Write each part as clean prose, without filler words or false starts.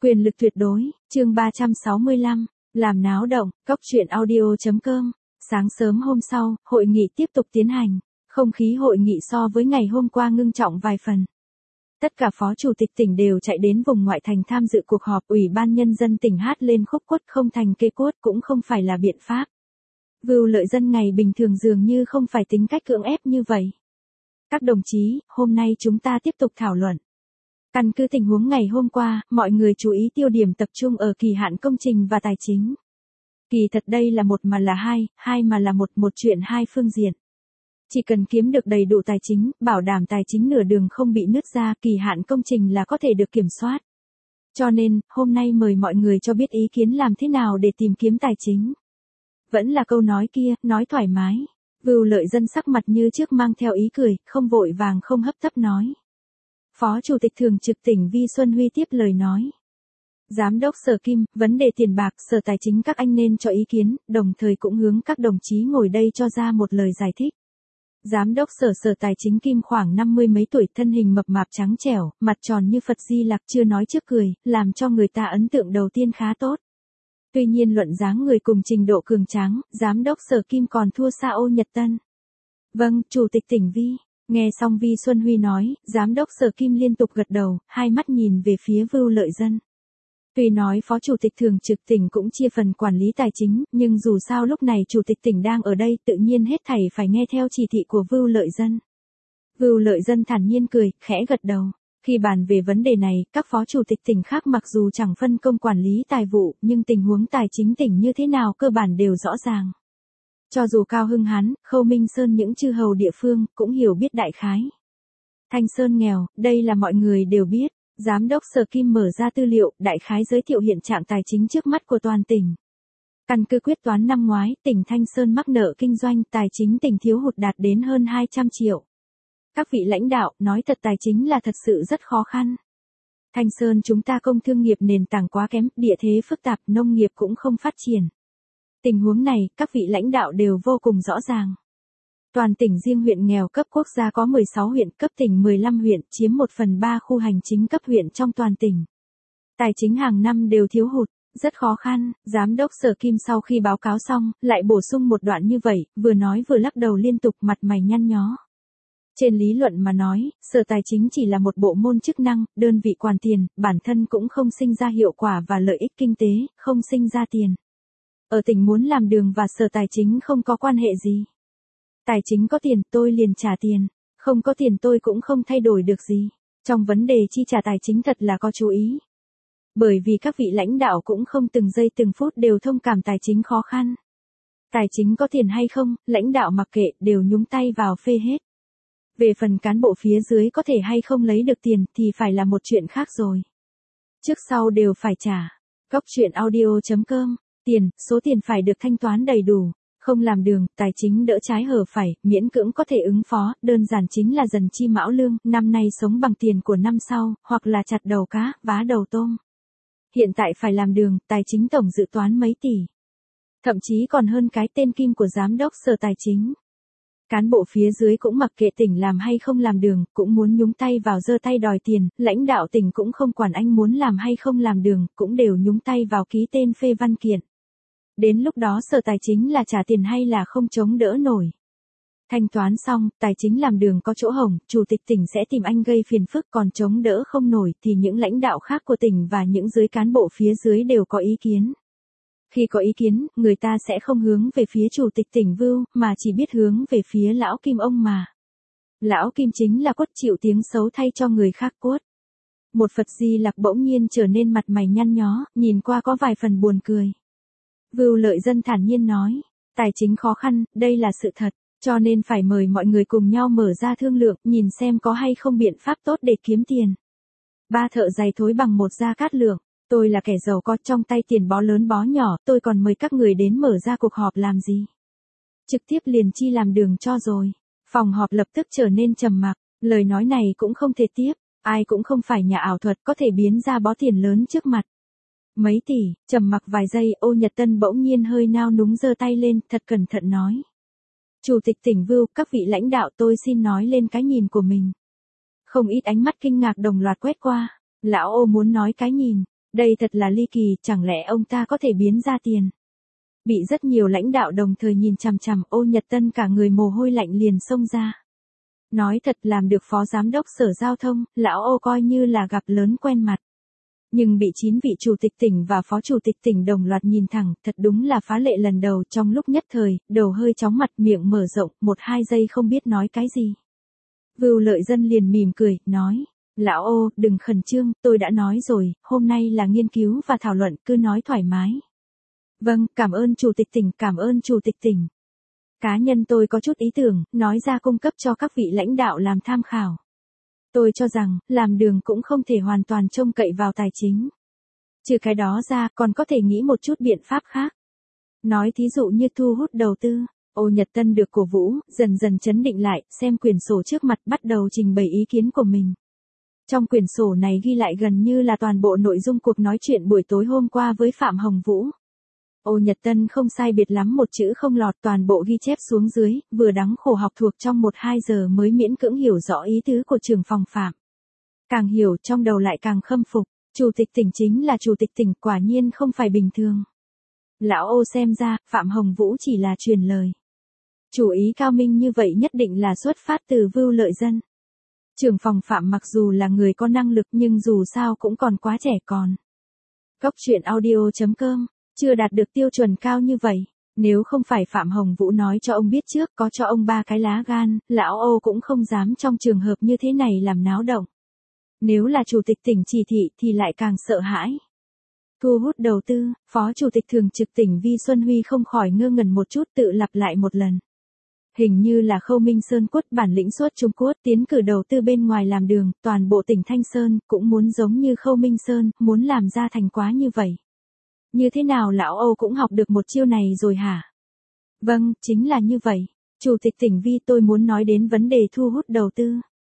Quyền lực tuyệt đối, chương 365, làm náo động, cóc truyện audio.com. Sáng sớm hôm sau, hội nghị tiếp tục tiến hành. Không khí hội nghị so với ngày hôm qua ngưng trọng vài phần. Tất cả phó chủ tịch tỉnh đều chạy đến vùng ngoại thành tham dự cuộc họp. Ủy ban nhân dân tỉnh hát lên khúc quất không thành cây cốt cũng không phải là biện pháp. Vưu Lợi Dân ngày bình thường dường như không phải tính cách cưỡng ép như vậy. Các đồng chí, hôm nay chúng ta tiếp tục thảo luận. Căn cứ tình huống ngày hôm qua, mọi người chú ý tiêu điểm tập trung ở kỳ hạn công trình và tài chính. Kỳ thật đây là một mà là hai, hai mà là một chuyện hai phương diện. Chỉ cần kiếm được đầy đủ tài chính, bảo đảm tài chính nửa đường không bị nứt ra, kỳ hạn công trình là có thể được kiểm soát. Cho nên, hôm nay mời mọi người cho biết ý kiến làm thế nào để tìm kiếm tài chính. Vẫn là câu nói kia, nói thoải mái. Vưu Lợi Dân sắc mặt như trước mang theo ý cười, không vội vàng không hấp tấp nói. Phó Chủ tịch Thường trực tỉnh Vi Xuân Huy tiếp lời nói. Giám đốc Sở Kim, vấn đề tiền bạc, Sở Tài chính các anh nên cho ý kiến, đồng thời cũng hướng các đồng chí ngồi đây cho ra một lời giải thích. Giám đốc Sở Tài chính Kim khoảng 50 mấy tuổi, thân hình mập mạp trắng trẻo, mặt tròn như Phật Di Lặc, chưa nói trước cười, làm cho người ta ấn tượng đầu tiên khá tốt. Tuy nhiên luận dáng người cùng trình độ cường tráng, giám đốc Sở Kim còn thua xa Ô Nhật Tân. Vâng, Chủ tịch tỉnh Vi. Nghe xong Vi Xuân Huy nói, giám đốc Sở Kim liên tục gật đầu, hai mắt nhìn về phía Vưu Lợi Dân. Tuy nói Phó Chủ tịch Thường trực tỉnh cũng chia phần quản lý tài chính, nhưng dù sao lúc này Chủ tịch tỉnh đang ở đây, tự nhiên hết thảy phải nghe theo chỉ thị của Vưu Lợi Dân. Vưu Lợi Dân thản nhiên cười, khẽ gật đầu. Khi bàn về vấn đề này, các phó chủ tịch tỉnh khác mặc dù chẳng phân công quản lý tài vụ, nhưng tình huống tài chính tỉnh như thế nào cơ bản đều rõ ràng. Cho dù Cao Hưng Hán, Khâu Minh Sơn những chư hầu địa phương, cũng hiểu biết đại khái. Thanh Sơn nghèo, đây là mọi người đều biết. Giám đốc Sở Kim mở ra tư liệu, đại khái giới thiệu hiện trạng tài chính trước mắt của toàn tỉnh. Căn cứ quyết toán năm ngoái, tỉnh Thanh Sơn mắc nợ kinh doanh, tài chính tỉnh thiếu hụt đạt đến hơn 200 triệu. Các vị lãnh đạo, nói thật tài chính là thật sự rất khó khăn. Thanh Sơn chúng ta công thương nghiệp nền tảng quá kém, địa thế phức tạp, nông nghiệp cũng không phát triển. Tình huống này, các vị lãnh đạo đều vô cùng rõ ràng. Toàn tỉnh riêng huyện nghèo cấp quốc gia có 16 huyện, cấp tỉnh 15 huyện, chiếm 1/3 khu hành chính cấp huyện trong toàn tỉnh. Tài chính hàng năm đều thiếu hụt, rất khó khăn. Giám đốc Sở Kim sau khi báo cáo xong, lại bổ sung một đoạn như vậy, vừa nói vừa lắc đầu liên tục, mặt mày nhăn nhó. Trên lý luận mà nói, Sở Tài chính chỉ là một bộ môn chức năng, đơn vị quản tiền, bản thân cũng không sinh ra hiệu quả và lợi ích kinh tế, không sinh ra tiền. Ở tỉnh muốn làm đường và Sở Tài chính không có quan hệ gì. Tài chính có tiền, tôi liền trả tiền, không có tiền tôi cũng không thay đổi được gì. Trong vấn đề chi trả tài chính thật là có chú ý. Bởi vì các vị lãnh đạo cũng không từng giây từng phút đều thông cảm tài chính khó khăn. Tài chính có tiền hay không, lãnh đạo mặc kệ, đều nhúng tay vào phê hết. Về phần cán bộ phía dưới có thể hay không lấy được tiền thì phải là một chuyện khác rồi. Trước sau đều phải trả. Cóc truyện audio.com. Tiền, số tiền phải được thanh toán đầy đủ. Không làm đường, tài chính đỡ trái hở phải, miễn cưỡng có thể ứng phó, đơn giản chính là dần chi mão lương, năm nay sống bằng tiền của năm sau, hoặc là chặt đầu cá, vá đầu tôm. Hiện tại phải làm đường, tài chính tổng dự toán mấy tỷ. Thậm chí còn hơn cái tên kim của giám đốc Sở Tài chính. Cán bộ phía dưới cũng mặc kệ tỉnh làm hay không làm đường, cũng muốn nhúng tay vào giơ tay đòi tiền, lãnh đạo tỉnh cũng không quản anh muốn làm hay không làm đường, cũng đều nhúng tay vào ký tên phê văn kiện. Đến lúc đó Sở Tài chính là trả tiền hay là không chống đỡ nổi. Thanh toán xong, tài chính làm đường có chỗ hổng, chủ tịch tỉnh sẽ tìm anh gây phiền phức, còn chống đỡ không nổi thì những lãnh đạo khác của tỉnh và những dưới cán bộ phía dưới đều có ý kiến. Khi có ý kiến, người ta sẽ không hướng về phía chủ tịch tỉnh Vưu, mà chỉ biết hướng về phía lão Kim ông mà. Lão Kim chính là quất chịu tiếng xấu thay cho người khác quất. Một Phật Di Lặc bỗng nhiên trở nên mặt mày nhăn nhó, nhìn qua có vài phần buồn cười. Vưu Lợi Dân thản nhiên nói, tài chính khó khăn, đây là sự thật, cho nên phải mời mọi người cùng nhau mở ra thương lượng, nhìn xem có hay không biện pháp tốt để kiếm tiền. Ba thợ giày thối bằng một Gia Cát Lượng, tôi là kẻ giàu có trong tay tiền bó lớn bó nhỏ, tôi còn mời các người đến mở ra cuộc họp làm gì? Trực tiếp liền chi làm đường cho rồi. Phòng họp lập tức trở nên trầm mặc, lời nói này cũng không thể tiếp, ai cũng không phải nhà ảo thuật có thể biến ra bó tiền lớn trước mặt. Mấy tỷ, trầm mặc vài giây, Ô Nhật Tân bỗng nhiên hơi nao núng giơ tay lên, thật cẩn thận nói. Chủ tịch tỉnh Vưu, các vị lãnh đạo tôi xin nói lên cái nhìn của mình. Không ít ánh mắt kinh ngạc đồng loạt quét qua, lão Ô muốn nói cái nhìn, Đây thật là ly kỳ, chẳng lẽ ông ta có thể biến ra tiền? Bị rất nhiều lãnh đạo đồng thời nhìn chằm chằm, Ô Nhật Tân cả người mồ hôi lạnh liền xông ra. Nói thật, làm được phó giám đốc sở giao thông, lão Ô coi như là gặp lớn quen mặt. Nhưng bị 9 vị chủ tịch tỉnh và phó chủ tịch tỉnh đồng loạt nhìn thẳng, thật đúng là phá lệ lần đầu. Trong lúc nhất thời, đầu hơi chóng mặt, miệng mở rộng, 1-2 giây không biết nói cái gì. Vưu Lợi Dân liền mỉm cười, nói, lão Ô, đừng khẩn trương, tôi đã nói rồi, hôm nay là nghiên cứu và thảo luận, cứ nói thoải mái. Vâng, cảm ơn chủ tịch tỉnh, cảm ơn chủ tịch tỉnh. Cá nhân tôi có chút ý tưởng, nói ra cung cấp cho các vị lãnh đạo làm tham khảo. Tôi cho rằng, làm đường cũng không thể hoàn toàn trông cậy vào tài chính. Trừ cái đó ra, còn có thể nghĩ một chút biện pháp khác. Nói thí dụ như thu hút đầu tư. Ô Nhật Tân được cổ vũ, dần dần chấn định lại, xem quyển sổ trước mặt bắt đầu trình bày ý kiến của mình. Trong quyển sổ này ghi lại gần như là toàn bộ nội dung cuộc nói chuyện buổi tối hôm qua với Phạm Hồng Vũ. Ô Nhật Tân không sai biệt lắm một chữ không lọt, toàn bộ ghi chép xuống dưới, vừa đắng khổ học thuộc trong 1-2 giờ mới miễn cưỡng hiểu rõ ý tứ của trưởng phòng Phạm. Càng hiểu trong đầu lại càng khâm phục, chủ tịch tỉnh chính là chủ tịch tỉnh, quả nhiên không phải bình thường. Lão Ô xem ra, Phạm Hồng Vũ chỉ là truyền lời. Chủ ý cao minh như vậy nhất định là xuất phát từ Vưu Lợi Dân. Trưởng phòng Phạm mặc dù là người có năng lực nhưng dù sao cũng còn quá trẻ con. Góc truyện audio.com, chưa đạt được tiêu chuẩn cao như vậy. Nếu không phải Phạm Hồng Vũ nói cho ông biết trước, có cho ông 3 cái lá gan, lão Ô cũng không dám trong trường hợp như thế này làm náo động. Nếu là chủ tịch tỉnh chỉ thị thì lại càng sợ hãi. Thu hút đầu tư, phó chủ tịch thường trực tỉnh Vi Xuân Huy không khỏi ngơ ngẩn một chút, tự lặp lại một lần. Hình như là Khâu Minh Sơn quất bản lĩnh xuất Trung Quốc tiến cử đầu tư bên ngoài làm đường, toàn bộ tỉnh Thanh Sơn cũng muốn giống như Khâu Minh Sơn, muốn làm ra thành quả như vậy. Như thế nào lão Âu cũng học được một chiêu này rồi hả? Vâng, chính là như vậy. Chủ tịch tỉnh Vi, tôi muốn nói đến vấn đề thu hút đầu tư.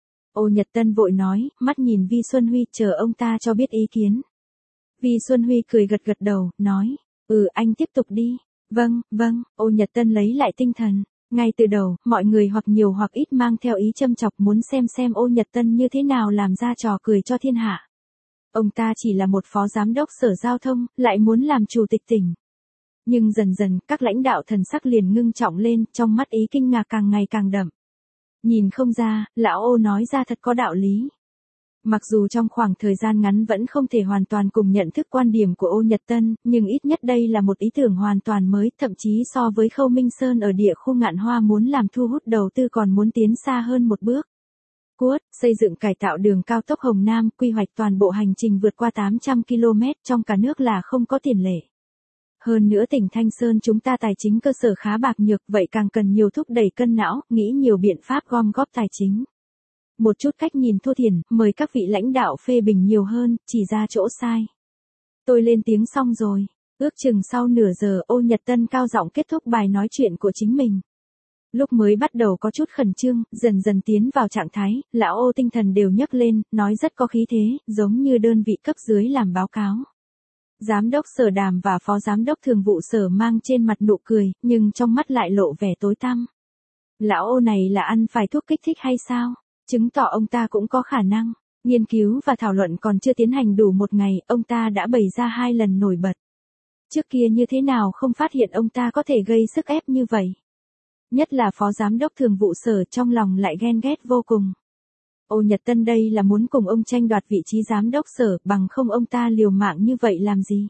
Ô Nhật Tân vội nói, mắt nhìn Vi Xuân Huy, chờ ông ta cho biết ý kiến. Vi Xuân Huy cười gật gật đầu, nói, anh tiếp tục đi. Vâng, vâng, Ô Nhật Tân lấy lại tinh thần. Ngay từ đầu, mọi người hoặc nhiều hoặc ít mang theo ý châm chọc muốn xem Ô Nhật Tân như thế nào làm ra trò cười cho thiên hạ. Ông ta chỉ là một phó giám đốc sở giao thông, lại muốn làm chủ tịch tỉnh. Nhưng dần dần, các lãnh đạo thần sắc liền ngưng trọng lên, trong mắt ý kinh ngạc càng ngày càng đậm. Nhìn không ra, lão Ô nói ra thật có đạo lý. Mặc dù trong khoảng thời gian ngắn vẫn không thể hoàn toàn cùng nhận thức quan điểm của Ô Nhật Tân, nhưng ít nhất đây là một ý tưởng hoàn toàn mới, thậm chí so với Khâu Minh Sơn ở địa khu Ngạn Hoa muốn làm thu hút đầu tư còn muốn tiến xa hơn một bước. Xây dựng cải tạo đường cao tốc Hồng Nam, quy hoạch toàn bộ hành trình vượt qua 800 km trong cả nước là không có tiền lệ. Hơn nữa tỉnh Thanh Sơn chúng ta tài chính cơ sở khá bạc nhược, vậy càng cần nhiều thúc đẩy cân não, nghĩ nhiều biện pháp gom góp tài chính. Một chút cách nhìn thô thiển, mời các vị lãnh đạo phê bình nhiều hơn, chỉ ra chỗ sai. Tôi lên tiếng xong rồi, ước chừng sau nửa giờ Ô Nhật Tân cao giọng kết thúc bài nói chuyện của chính mình. Lúc mới bắt đầu có chút khẩn trương, dần dần tiến vào trạng thái, lão Ô tinh thần đều nhấc lên, nói rất có khí thế, giống như đơn vị cấp dưới làm báo cáo. Giám đốc sở Đàm và phó giám đốc thường vụ sở mang trên mặt nụ cười, nhưng trong mắt lại lộ vẻ tối tăm. Lão Ô này là ăn phải thuốc kích thích hay sao? Chứng tỏ ông ta cũng có khả năng. Nghiên cứu và thảo luận còn chưa tiến hành đủ một ngày, ông ta đã bày ra 2 lần nổi bật. Trước kia như thế nào không phát hiện ông ta có thể gây sức ép như vậy. Nhất là phó giám đốc thường vụ sở trong lòng lại ghen ghét vô cùng. Ô Nhật Tân đây là muốn cùng ông tranh đoạt vị trí giám đốc sở, bằng không ông ta liều mạng như vậy làm gì.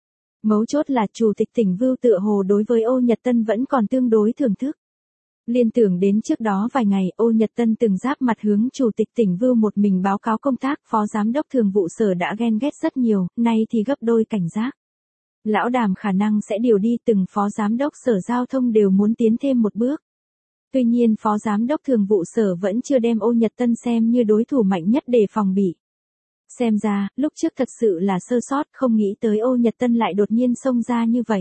Mấu chốt là chủ tịch tỉnh Vưu tựa hồ đối với Ô Nhật Tân vẫn còn tương đối thưởng thức. Liên tưởng đến trước đó vài ngày, Ô Nhật Tân từng giáp mặt hướng chủ tịch tỉnh Vưu một mình báo cáo công tác, phó giám đốc thường vụ sở đã ghen ghét rất nhiều, nay thì gấp đôi cảnh giác. Lão Đàm khả năng sẽ điều đi, từng phó giám đốc sở giao thông đều muốn tiến thêm một bước. Tuy nhiên phó giám đốc thường vụ sở vẫn chưa đem Ô Nhật Tân xem như đối thủ mạnh nhất để phòng bị. Xem ra, lúc trước thật sự là sơ sót, không nghĩ tới Ô Nhật Tân lại đột nhiên xông ra như vậy.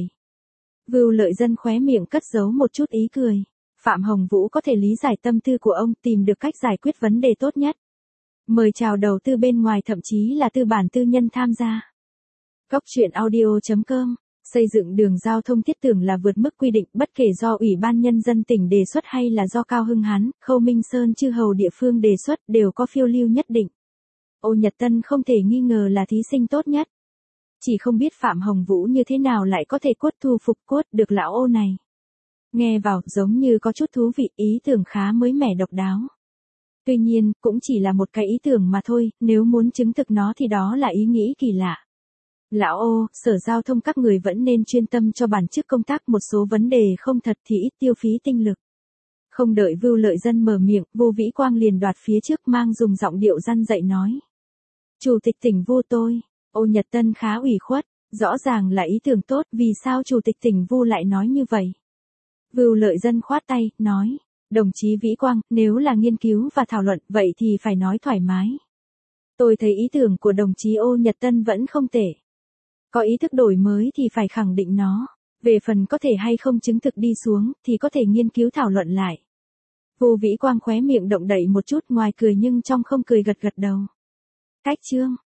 Vưu Lợi Dân khóe miệng cất giấu một chút ý cười. Phạm Hồng Vũ có thể lý giải tâm tư của ông, tìm được cách giải quyết vấn đề tốt nhất. Mời chào đầu tư bên ngoài, thậm chí là tư bản tư nhân tham gia. Góc truyện audio.com, xây dựng đường giao thông thiết tưởng là vượt mức quy định, bất kể do Ủy ban Nhân dân tỉnh đề xuất hay là do Cao Hưng Hán, Khâu Minh Sơn chư hầu địa phương đề xuất đều có phiêu lưu nhất định. Ô Nhật Tân không thể nghi ngờ là thí sinh tốt nhất. chỉ không biết Phạm Hồng Vũ như thế nào lại có thể thu phục được lão Ô này. Nghe vào giống như có chút thú vị, ý tưởng khá mới mẻ độc đáo. Tuy nhiên, cũng chỉ là một cái ý tưởng mà thôi, nếu muốn chứng thực nó thì đó là ý nghĩ kỳ lạ. Lão Ô, Sở Giao thông các người vẫn nên chuyên tâm cho bản chức công tác, một số vấn đề không thật thì ít tiêu phí tinh lực. Không đợi Vưu Lợi Dân mở miệng, Vô Vĩ Quang liền đoạt phía trước mang dùng giọng điệu răn dạy nói. Chủ tịch tỉnh Vu tôi, Ô Nhật Tân khá ủy khuất, rõ ràng là ý tưởng tốt, vì sao chủ tịch tỉnh Vu lại nói như vậy? Vưu Lợi Dân khoát tay, nói, đồng chí Vĩ Quang, nếu là nghiên cứu và thảo luận vậy thì phải nói thoải mái. Tôi thấy ý tưởng của đồng chí Ô Nhật Tân vẫn không tệ. Có ý thức đổi mới thì phải khẳng định nó, về phần có thể hay không chứng thực đi xuống thì có thể nghiên cứu thảo luận lại. Vô Vĩ Quang khóe miệng động đậy một chút, ngoài cười nhưng trong không cười, gật gật đầu. Cách chương